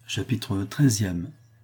Chapitre 13.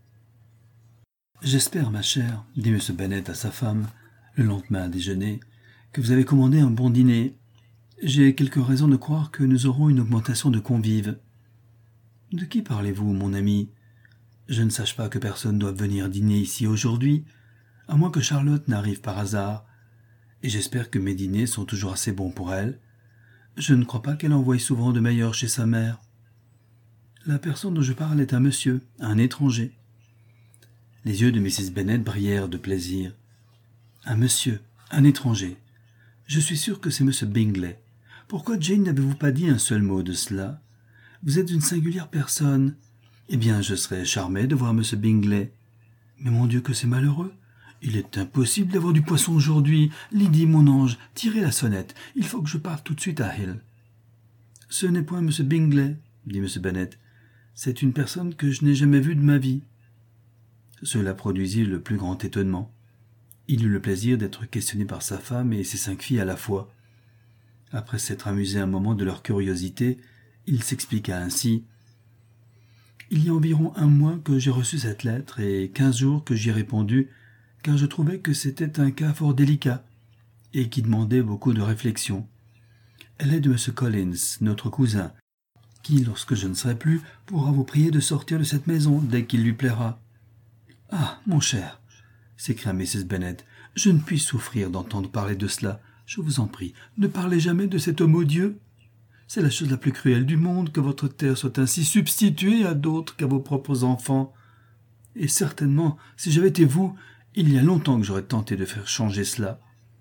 J'espère, ma chère, dit M. Bennet à sa femme, le lendemain à déjeuner, que vous avez commandé un bon dîner. J'ai quelques raisons de croire que nous aurons une augmentation de convives. De qui parlez-vous, mon ami? Je ne sache pas que personne doive venir dîner ici aujourd'hui, à moins que Charlotte n'arrive par hasard, et j'espère que mes dîners sont toujours assez bons pour elle. Je ne crois pas qu'elle envoie souvent de meilleurs chez sa mère. La personne dont je parle est un monsieur, un étranger. Les yeux de Mrs. Bennet brillèrent de plaisir. Un monsieur, un étranger. Je suis sûr que c'est M. Bingley. Pourquoi, Jane, n'avez-vous pas dit un seul mot de cela? Vous êtes une singulière personne. Eh bien, je serais charmé de voir M. Bingley. Mais mon Dieu, que c'est malheureux. Il est impossible d'avoir du poisson aujourd'hui. Lydie, mon ange, tirez la sonnette. Il faut que je parte tout de suite à Hill. Ce n'est point M. Bingley, dit M. Bennet. C'est une personne que je n'ai jamais vue de ma vie. Cela produisit le plus grand étonnement. Il eut le plaisir d'être questionné par sa femme et ses 5 filles à la fois. Après s'être amusé un moment de leur curiosité, il s'expliqua ainsi. « Il y a environ 1 mois que j'ai reçu cette lettre et 15 jours que j'y ai répondu, car je trouvais que c'était un cas fort délicat et qui demandait beaucoup de réflexion. Elle est de M. Collins, notre cousin, qui, lorsque je ne serai plus, pourra vous prier de sortir de cette maison dès qu'il lui plaira. »« Ah, mon cher !» s'écria Mrs. Bennet, « je ne puis souffrir d'entendre parler de cela. Je vous en prie, ne parlez jamais de cet homme odieux. C'est la chose la plus cruelle du monde que votre terre soit ainsi substituée à d'autres qu'à vos propres enfants. Et certainement, si j'avais été vous, il y a longtemps que j'aurais tenté de faire changer cela. »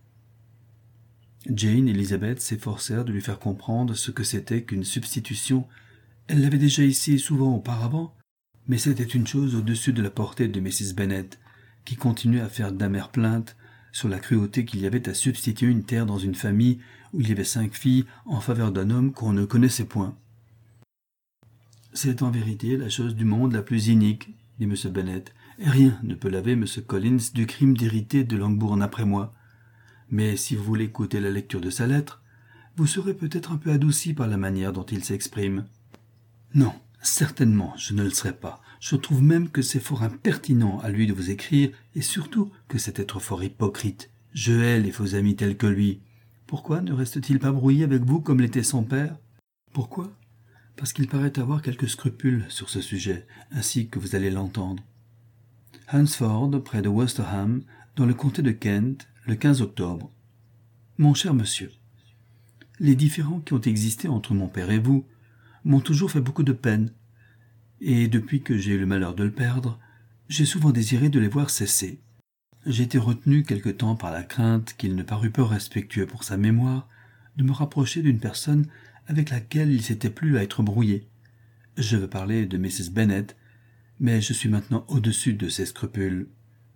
Jane et Elizabeth s'efforcèrent de lui faire comprendre ce que c'était qu'une substitution. Elle l'avait déjà essayé souvent auparavant, mais c'était une chose au-dessus de la portée de Mrs. Bennet, qui continuait à faire d'amères plaintes sur la cruauté qu'il y avait à substituer une terre dans une famille où il y avait 5 filles en faveur d'un homme qu'on ne connaissait point. « C'est en vérité la chose du monde la plus inique, dit M. Bennet, et rien ne peut laver M. Collins du crime d'hériter de Longbourn après moi. Mais si vous voulez écouter la lecture de sa lettre, vous serez peut-être un peu adouci par la manière dont il s'exprime. »« Non, certainement, je ne le serai pas. Je trouve même que c'est fort impertinent à lui de vous écrire, et surtout que c'est être fort hypocrite. Je hais les faux amis tels que lui. Pourquoi ne reste-t-il pas brouillé avec vous comme l'était son père? Pourquoi? Parce qu'il paraît avoir quelques scrupules sur ce sujet, ainsi que vous allez l'entendre. Hunsford, près de Westerham, dans le comté de Kent, le 15 octobre. Mon cher monsieur, les différends qui ont existé entre mon père et vous m'ont toujours fait beaucoup de peine, et depuis que j'ai eu le malheur de le perdre, j'ai souvent désiré de les voir cesser. J'ai été retenu quelque temps par la crainte qu'il ne parût peu respectueux pour sa mémoire de me rapprocher d'une personne avec laquelle il s'était plu à être brouillé. Je veux parler de Mrs. Bennet, mais je suis maintenant au-dessus de ses scrupules.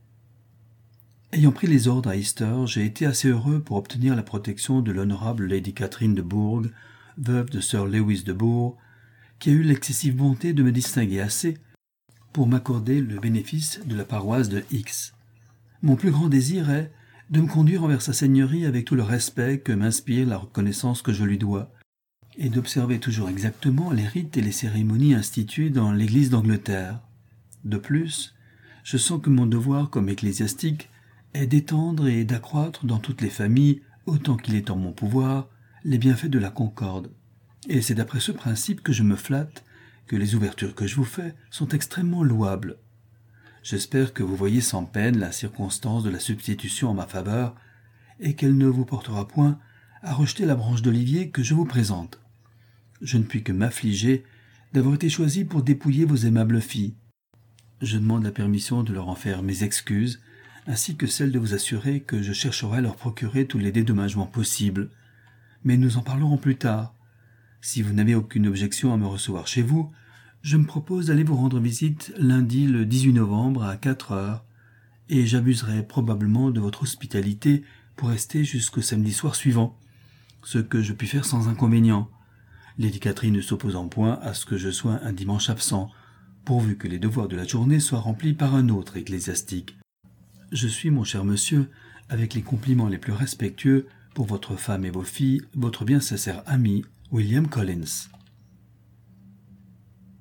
Ayant pris les ordres à Easter, j'ai été assez heureux pour obtenir la protection de l'honorable Lady Catherine de Bourgh, veuve de Sir Lewis de Bourgh, qui a eu l'excessive bonté de me distinguer assez pour m'accorder le bénéfice de la paroisse de X. Mon plus grand désir est de me conduire envers sa seigneurie avec tout le respect que m'inspire la reconnaissance que je lui dois, et d'observer toujours exactement les rites et les cérémonies instituées dans l'Église d'Angleterre. De plus, je sens que mon devoir comme ecclésiastique est d'étendre et d'accroître dans toutes les familles, autant qu'il est en mon pouvoir, les bienfaits de la concorde. Et c'est d'après ce principe que je me flatte que les ouvertures que je vous fais sont extrêmement louables. J'espère que vous voyez sans peine la circonstance de la substitution en ma faveur, et qu'elle ne vous portera point à rejeter la branche d'olivier que je vous présente. Je ne puis que m'affliger d'avoir été choisi pour dépouiller vos aimables filles. Je demande la permission de leur en faire mes excuses, ainsi que celle de vous assurer que je chercherai à leur procurer tous les dédommagements possibles. Mais nous en parlerons plus tard. Si vous n'avez aucune objection à me recevoir chez vous, je me propose d'aller vous rendre visite lundi le 18 novembre à 4 heures, et j'abuserai probablement de votre hospitalité pour rester jusqu'au samedi soir suivant, ce que je puis faire sans inconvénient, Lady Catherine ne s'opposant point à ce que je sois un dimanche absent, pourvu que les devoirs de la journée soient remplis par un autre ecclésiastique. Je suis, mon cher monsieur, avec les compliments les plus respectueux pour votre femme et vos filles, votre bien sincère ami, William Collins.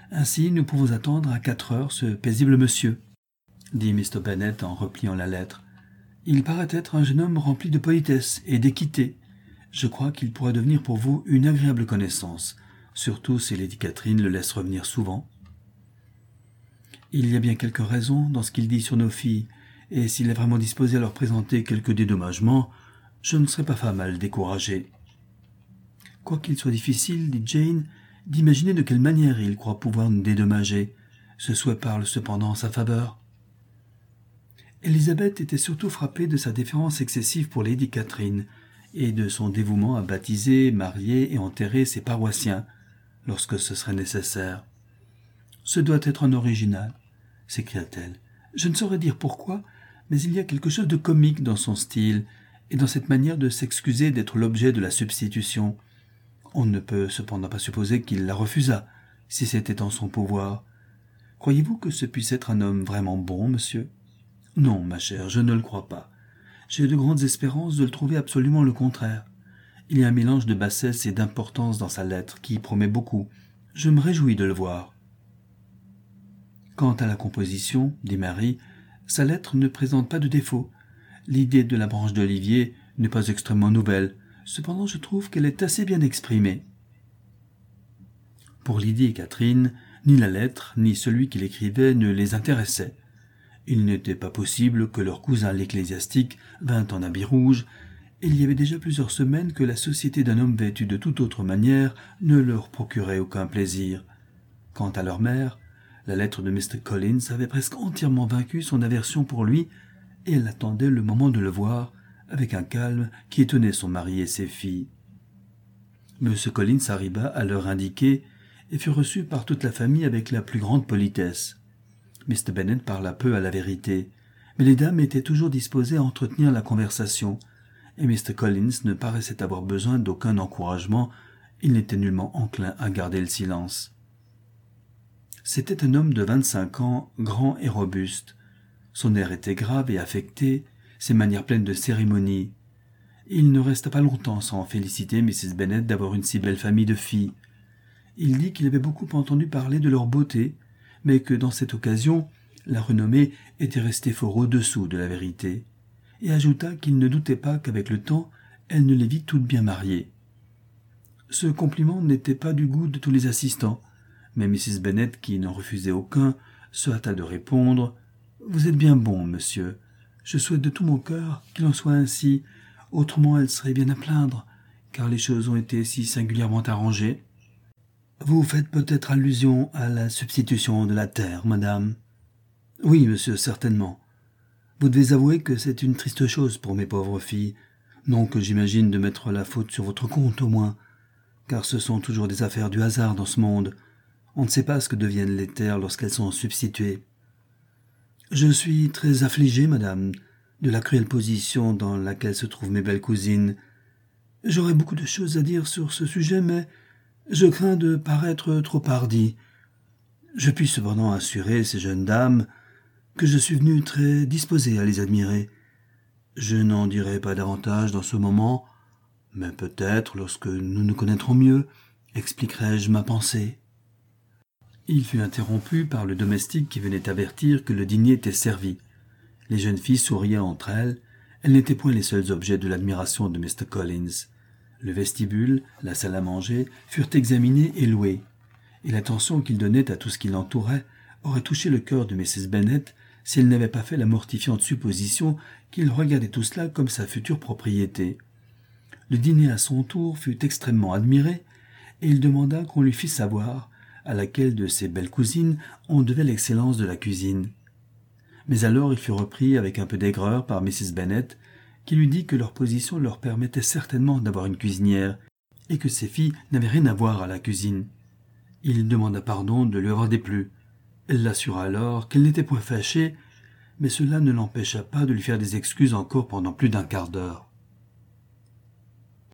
Ainsi, nous pouvons attendre à 4 heures ce paisible monsieur, dit Mr. Bennet en repliant la lettre. Il paraît être un jeune homme rempli de politesse et d'équité. Je crois qu'il pourrait devenir pour vous une agréable connaissance, surtout si Lady Catherine le laisse revenir souvent. Il y a bien quelques raisons dans ce qu'il dit sur nos filles, et s'il est vraiment disposé à leur présenter quelques dédommagements, je ne serai pas femme à le décourager. Quoiqu'il soit difficile, dit Jane, d'imaginer de quelle manière il croit pouvoir nous dédommager, ce souhait parle cependant en sa faveur. Élisabeth était surtout frappée de sa déférence excessive pour Lady Catherine, et de son dévouement à baptiser, marier et enterrer ses paroissiens, lorsque ce serait nécessaire. « Ce doit être un original, » s'écria-t-elle. « Je ne saurais dire pourquoi, mais il y a quelque chose de comique dans son style, et dans cette manière de s'excuser d'être l'objet de la substitution. On ne peut cependant pas supposer qu'il la refusât, si c'était en son pouvoir. Croyez-vous que ce puisse être un homme vraiment bon, monsieur ? Non, ma chère, je ne le crois pas. J'ai de grandes espérances de le trouver absolument le contraire. Il y a un mélange de bassesse et d'importance dans sa lettre qui promet beaucoup. Je me réjouis de le voir. Quant à la composition, dit Mary, sa lettre ne présente pas de défaut. L'idée de la branche d'olivier n'est pas extrêmement nouvelle. Cependant, je trouve qu'elle est assez bien exprimée. Pour Lydie et Catherine, ni la lettre, ni celui qui l'écrivait ne les intéressaient. Il n'était pas possible que leur cousin l'ecclésiastique vînt en habit rouge, et il y avait déjà plusieurs semaines que la société d'un homme vêtu de toute autre manière ne leur procurait aucun plaisir. Quant à leur mère, la lettre de Mr. Collins avait presque entièrement vaincu son aversion pour lui, et elle attendait le moment de le voir, avec un calme qui étonnait son mari et ses filles. M. Collins arriva à l'heure indiquée, et fut reçu par toute la famille avec la plus grande politesse. Mr. Bennet parla peu à la vérité, mais les dames étaient toujours disposées à entretenir la conversation, et Mr. Collins ne paraissait avoir besoin d'aucun encouragement, il n'était nullement enclin à garder le silence. C'était un homme de 25 ans, grand et robuste. Son air était grave et affecté, ses manières pleines de cérémonie. Il ne resta pas longtemps sans féliciter Mrs. Bennet d'avoir une si belle famille de filles. Il dit qu'il avait beaucoup entendu parler de leur beauté, mais que dans cette occasion, la renommée était restée fort au-dessous de la vérité, et ajouta qu'il ne doutait pas qu'avec le temps, elle ne les vit toutes bien mariées. Ce compliment n'était pas du goût de tous les assistants, mais Mrs. Bennet, qui n'en refusait aucun, se hâta de répondre « Vous êtes bien bon, monsieur. Je souhaite de tout mon cœur qu'il en soit ainsi, autrement elle serait bien à plaindre, car les choses ont été si singulièrement arrangées. » Vous faites peut-être allusion à la substitution de la terre, madame. Oui, monsieur, certainement. Vous devez avouer que c'est une triste chose pour mes pauvres filles. Non que j'imagine de mettre la faute sur votre compte, au moins, car ce sont toujours des affaires du hasard dans ce monde. On ne sait pas ce que deviennent les terres lorsqu'elles sont substituées. Je suis très affligé, madame, de la cruelle position dans laquelle se trouvent mes belles cousines. J'aurais beaucoup de choses à dire sur ce sujet, mais je crains de paraître trop hardi. Je puis cependant assurer ces jeunes dames que je suis venu très disposé à les admirer. Je n'en dirai pas davantage dans ce moment, mais peut-être, lorsque nous nous connaîtrons mieux, expliquerai-je ma pensée. Il fut interrompu par le domestique qui venait avertir que le dîner était servi. Les jeunes filles souriaient entre elles. Elles n'étaient point les seuls objets de l'admiration de Mr. Collins. Le vestibule, la salle à manger, furent examinés et loués, et l'attention qu'il donnait à tout ce qui l'entourait aurait touché le cœur de Mrs. Bennet si elle n'avait pas fait la mortifiante supposition qu'il regardait tout cela comme sa future propriété. Le dîner à son tour fut extrêmement admiré, et il demanda qu'on lui fît savoir à laquelle de ses belles cousines on devait l'excellence de la cuisine. Mais alors il fut repris avec un peu d'aigreur par Mrs. Bennet, qui lui dit que leur position leur permettait certainement d'avoir une cuisinière, et que ses filles n'avaient rien à voir à la cuisine. Il demanda pardon de lui avoir déplu. Elle l'assura alors qu'elle n'était point fâchée, mais cela ne l'empêcha pas de lui faire des excuses encore pendant plus d'1/4 d'heure.